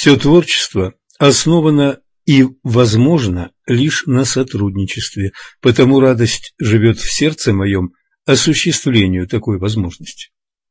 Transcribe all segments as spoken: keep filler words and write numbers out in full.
Все творчество основано и возможно лишь на сотрудничестве, потому радость живет в сердце моем осуществлению такой возможности.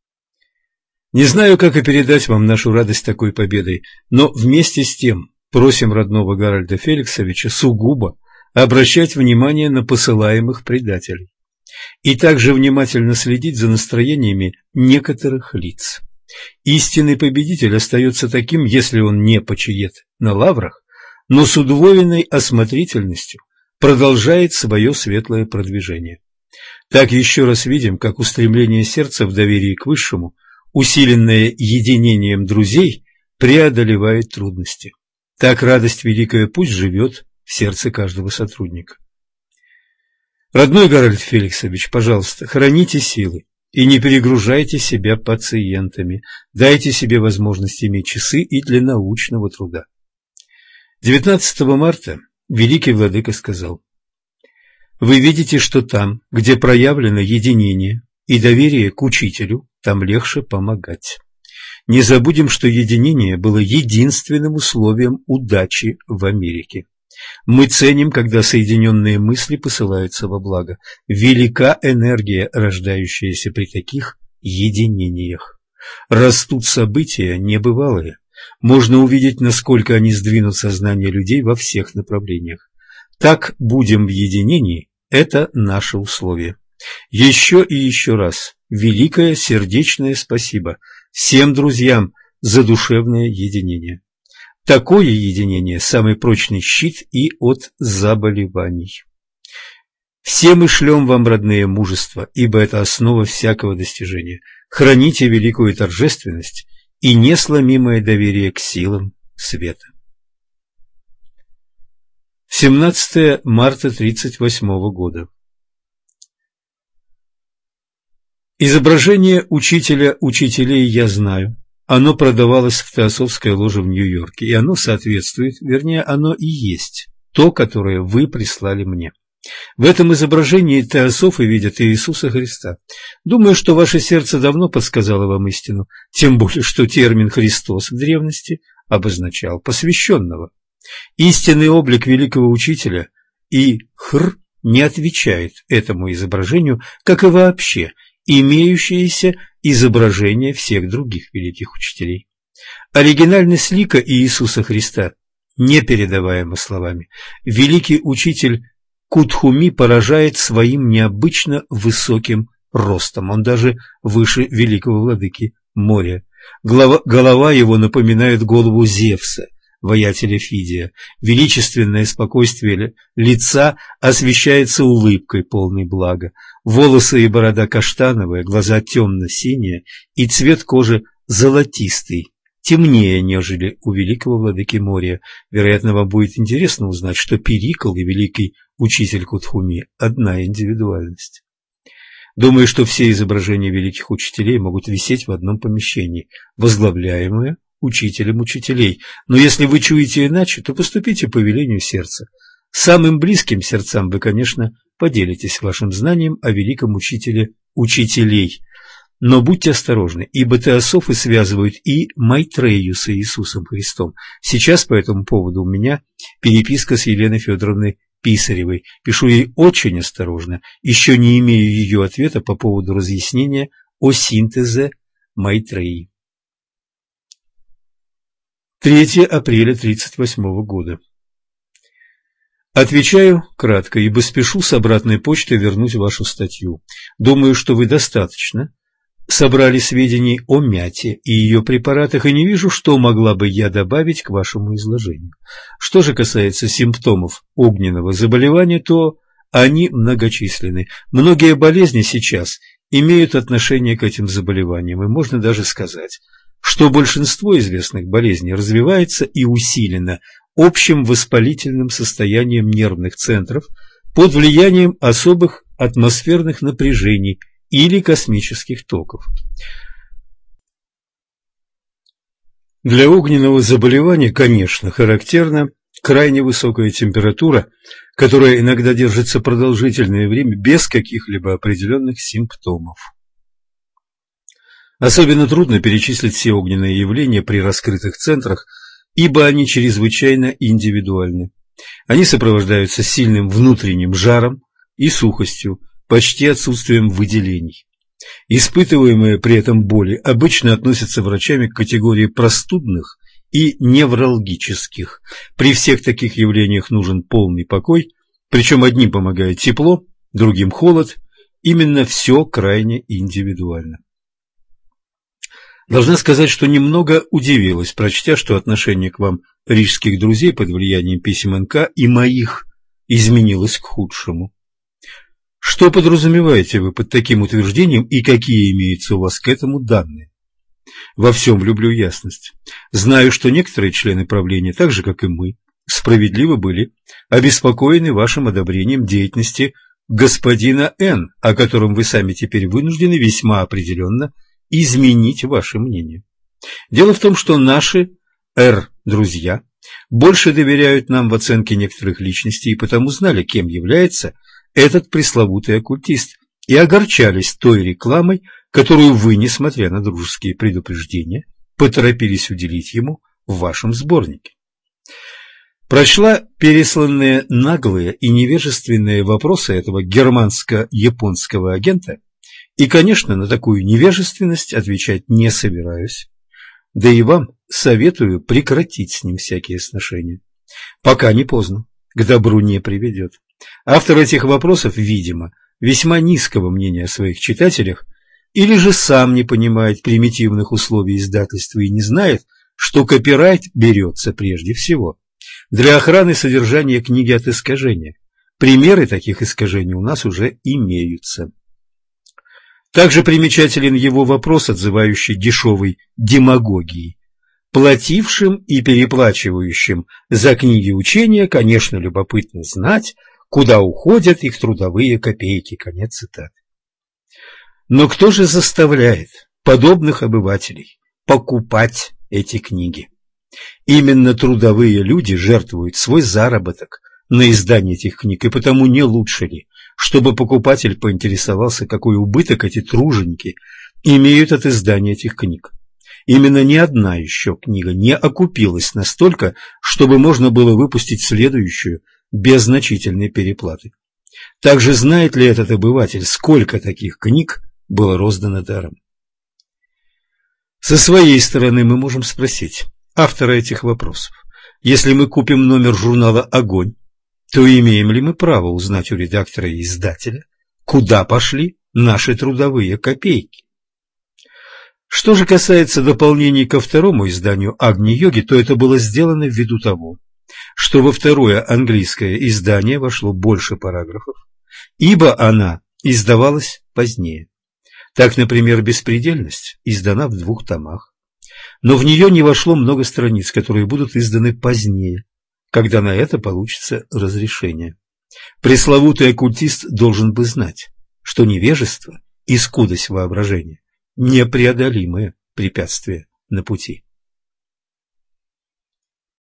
Не знаю, как и передать вам нашу радость такой победой, но вместе с тем просим родного Гарольда Феликсовича сугубо обращать внимание на посылаемых предателей и также внимательно следить за настроениями некоторых лиц. Истинный победитель остается таким, если он не почиет на лаврах, но с удвоенной осмотрительностью продолжает свое светлое продвижение. Так еще раз видим, как устремление сердца в доверии к Высшему, усиленное единением друзей, преодолевает трудности. Так радость великая пусть живет в сердце каждого сотрудника. Родной Гарольд Феликсович, пожалуйста, храните силы и не перегружайте себя пациентами. Дайте себе возможность иметь часы и для научного труда. девятнадцатого марта великий владыка сказал: «Вы видите, что там, где проявлено единение и доверие к учителю, там легче помогать. Не забудем, что единение было единственным условием удачи в Америке. Мы ценим, когда соединенные мысли посылаются во благо. Велика энергия, рождающаяся при таких единениях. Растут события небывалые. Можно увидеть, насколько они сдвинут сознание людей во всех направлениях. Так будем в единении, это наше условие. Еще и еще раз великое сердечное спасибо всем друзьям за душевное единение. Такое единение – самый прочный щит и от заболеваний. Все мы шлем вам, родные, мужество, ибо это основа всякого достижения. Храните великую торжественность и несломимое доверие к силам света». семнадцатого марта тридцать восьмого года. Изображение учителя учителей я знаю. Оно продавалось в Теософской ложе в Нью-Йорке, и оно соответствует, вернее, оно и есть то, которое вы прислали мне. В этом изображении теософы видят Иисуса Христа. Думаю, что ваше сердце давно подсказало вам истину, тем более, что термин «Христос» в древности обозначал посвященного. Истинный облик великого учителя и хр не отвечает этому изображению, как и вообще имеющиеся изображения всех других великих учителей. Оригинальность лика Иисуса Христа непередаваема словами. Великий учитель Кутхуми поражает своим необычно высоким ростом. Он даже выше великого владыки моря. Голова, голова его напоминает голову Зевса, воятеля Фидия. Величественное спокойствие лица освещается улыбкой, полной блага. Волосы и борода каштановые, глаза темно-синие и цвет кожи золотистый, темнее, нежели у великого владыки моря. Вероятно, вам будет интересно узнать, что Перикл и великий учитель Кутхуми – одна индивидуальность. Думаю, что все изображения великих учителей могут висеть в одном помещении, возглавляемые учителем учителей. Но если вы чуете иначе, то поступите по велению сердца. Самым близким сердцам вы, конечно, поделитесь вашим знанием о великом учителе учителей. Но будьте осторожны, ибо теософы связывают и Майтрею с Иисусом Христом. Сейчас по этому поводу у меня переписка с Еленой Федоровной Писаревой. Пишу ей очень осторожно, еще не имею ее ответа по поводу разъяснения о синтезе Майтреи. третьего апреля тридцать восьмого года. Отвечаю кратко, ибо спешу с обратной почты вернуть вашу статью. Думаю, что вы достаточно собрали сведений о мяте и ее препаратах, и не вижу, что могла бы я добавить к вашему изложению. Что же касается симптомов огненного заболевания, то они многочисленны. Многие болезни сейчас имеют отношение к этим заболеваниям, и можно даже сказать, что большинство известных болезней развивается и усилено общим воспалительным состоянием нервных центров под влиянием особых атмосферных напряжений или космических токов. Для огненного заболевания, конечно, характерна крайне высокая температура, которая иногда держится продолжительное время без каких-либо определенных симптомов. Особенно трудно перечислить все огненные явления при раскрытых центрах, ибо они чрезвычайно индивидуальны. Они сопровождаются сильным внутренним жаром и сухостью, почти отсутствием выделений. Испытываемые при этом боли обычно относятся врачами к категории простудных и невралгических. При всех таких явлениях нужен полный покой, причем одним помогает тепло, другим холод. Именно все крайне индивидуально. Должна сказать, что немного удивилась, прочтя, что отношение к вам рижских друзей под влиянием писем эн ка и моих изменилось к худшему. Что подразумеваете вы под таким утверждением и какие имеются у вас к этому данные? Во всем люблю ясность. Знаю, что некоторые члены правления, так же как и мы, справедливо были обеспокоены вашим одобрением деятельности господина Н, о котором вы сами теперь вынуждены весьма определенно изменить ваше мнение. Дело в том, что наши Р-друзья больше доверяют нам в оценке некоторых личностей и потому знали, кем является этот пресловутый оккультист, и огорчались той рекламой, которую вы, несмотря на дружеские предупреждения, поторопились уделить ему в вашем сборнике. Прочла пересланные наглые и невежественные вопросы этого германско-японского агента, и, конечно, на такую невежественность отвечать не собираюсь, да и вам советую прекратить с ним всякие сношения. Пока не поздно, к добру не приведет. Автор этих вопросов, видимо, весьма низкого мнения о своих читателях, или же сам не понимает примитивных условий издательства и не знает, что копирайт берется прежде всего для охраны содержания книги от искажения. Примеры таких искажений у нас уже имеются. Также примечателен его вопрос, отзывающий дешевой демагогией. Платившим и переплачивающим за книги учения, конечно, любопытно знать, куда уходят их трудовые копейки. Конец цитаты. Но кто же заставляет подобных обывателей покупать эти книги? Именно трудовые люди жертвуют свой заработок на издание этих книг, и потому не лучше ли, чтобы покупатель поинтересовался, какой убыток эти труженики имеют от издания этих книг. Именно ни одна еще книга не окупилась настолько, чтобы можно было выпустить следующую без значительной переплаты. Также знает ли этот обыватель, сколько таких книг было роздано даром? Со своей стороны мы можем спросить автора этих вопросов: если мы купим номер журнала «Огонь», то имеем ли мы право узнать у редактора и издателя, куда пошли наши трудовые копейки? Что же касается дополнений ко второму изданию «Агни-йоги», то это было сделано ввиду того, что во второе английское издание вошло больше параграфов, ибо она издавалась позднее. Так, например, «Беспредельность» издана в двух томах, но в нее не вошло много страниц, которые будут изданы позднее, когда на это получится разрешение. Пресловутый оккультист должен бы знать, что невежество и скудость воображения – непреодолимые препятствия на пути.